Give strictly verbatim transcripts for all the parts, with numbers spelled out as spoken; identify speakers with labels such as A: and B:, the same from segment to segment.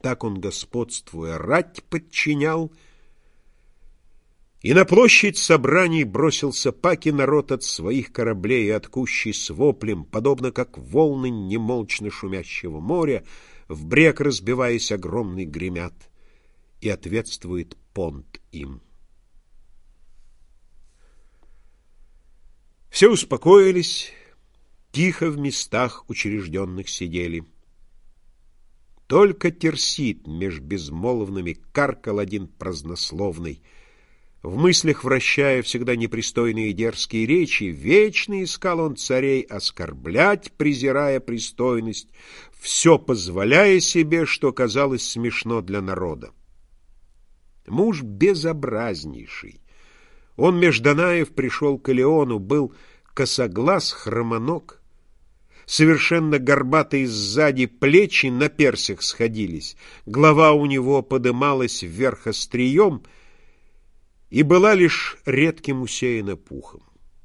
A: Так он, господствуя, рать подчинял, и на площадь собраний бросился паки народ от своих кораблей, откущий с воплем, подобно как волны немолчно шумящего моря, в брег разбиваясь огромный гремят, и ответствует понт им. Все успокоились, тихо в местах учрежденных сидели. Только Тирсит меж безмолвными каркал один празднословный, в мыслях вращая всегда непристойные дерзкие речи, вечно искал он царей оскорблять, презирая пристойность, все позволяя себе, что казалось смешно для народа. Муж безобразнейший. Он меж Данаев пришел к Илеону, был косоглаз, хромоног, совершенно горбатые сзади плечи на персях сходились, голова у него подымалась вверх острием и была лишь редким усеяна пухом.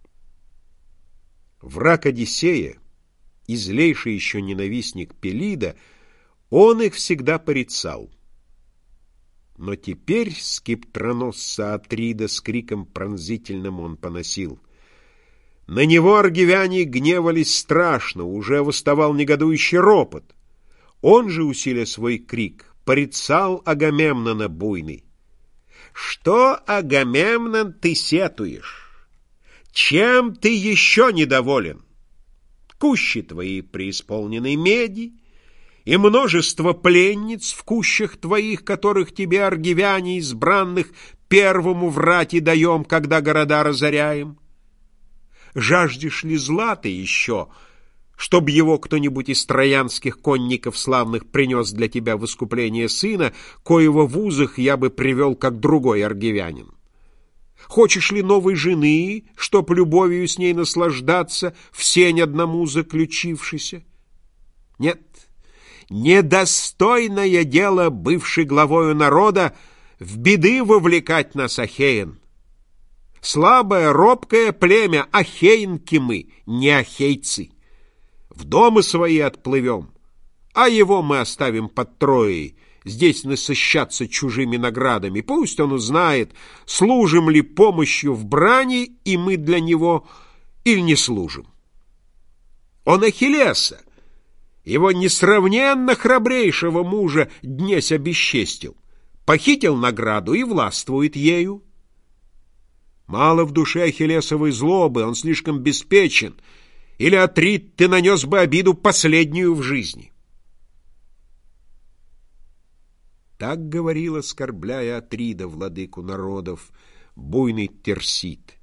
A: Враг Одиссея, и злейший еще ненавистник Пелида, он их всегда порицал. Но теперь скиптроносца Атрида с криком пронзительным он поносил. На него аргивяне гневались страшно, уже восставал негодующий ропот. Он же, усиля свой крик, порицал Агамемнона буйный. «Что, Агамемнон, ты сетуешь? Чем ты еще недоволен? Кущи твои преисполнены меди, и множество пленниц в кущах твоих, которых тебе, аргивяне избранных, первому в рати даем, когда города разоряем. Жаждешь ли зла ты еще, чтоб его кто-нибудь из троянских конников славных принес для тебя в искупление сына, коего в узах я бы привел, как другой аргивянин? Хочешь ли новой жены, чтоб любовью с ней наслаждаться, в сень одному заключившейся? Нет, недостойное дело, бывший главою народа, в беды вовлекать нас, ахеен. Слабое, робкое племя, ахеинки мы, не ахейцы. В дома свои отплывем, а его мы оставим под Троей, здесь насыщаться чужими наградами. Пусть он узнает, служим ли помощью в брани, и мы для него, или не служим. Он Ахиллеса, его несравненно храбрейшего мужа, днесь обесчестил, похитил награду и властвует ею. Мало в душе Ахиллесовой злобы, он слишком беспечен, или, Атрид, ты нанес бы обиду последнюю в жизни. Так говорил, оскорбляя Атрида, владыку народов, буйный Тирсит.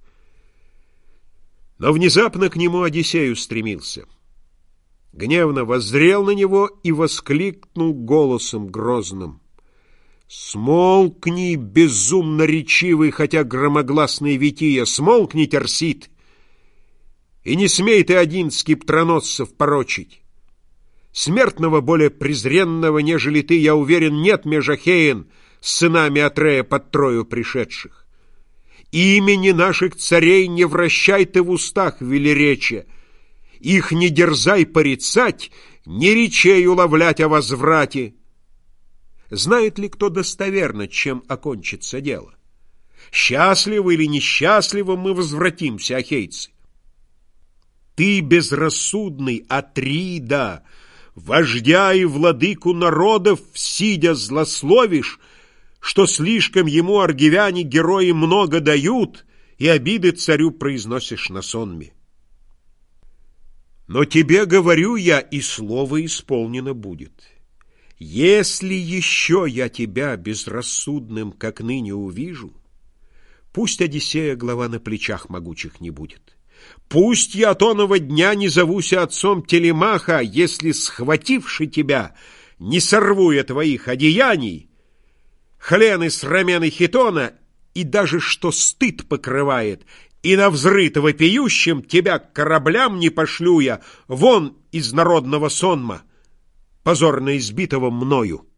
A: Но внезапно к нему Одиссей устремился. Гневно воззрел на него и воскликнул голосом грозным: «Смолкни, безумно речивый, хотя громогласный Вития, смолкни, Тирсит, и не смей ты один скиптроносцев порочить. Смертного более презренного, нежели ты, я уверен, нет меж ахеен с сынами Атрея под Трою пришедших. Имени наших царей не вращай ты в устах велеречия, их не дерзай порицать, ни речей уловлять о возврате. Знает ли кто достоверно, чем окончится дело? Счастливо или несчастливо мы возвратимся, ахейцы? Ты, безрассудный Атрида, вождя и владыку народов, сидя злословишь, что слишком ему аргивяне герои много дают, и обиды царю произносишь на сонме. Но тебе говорю я, и слово исполнено будет. Если еще я тебя безрассудным, как ныне, увижу, пусть Одиссея глава на плечах могучих не будет. Пусть я тоного дня не зовуся отцом Телемаха, если, схвативши тебя, не сорву я твоих одеяний, хлены с рамены хитона, и даже что стыд покрывает, и на взрыт вопиющим тебя к кораблям не пошлю я вон из народного сонма, позорно избитого мною.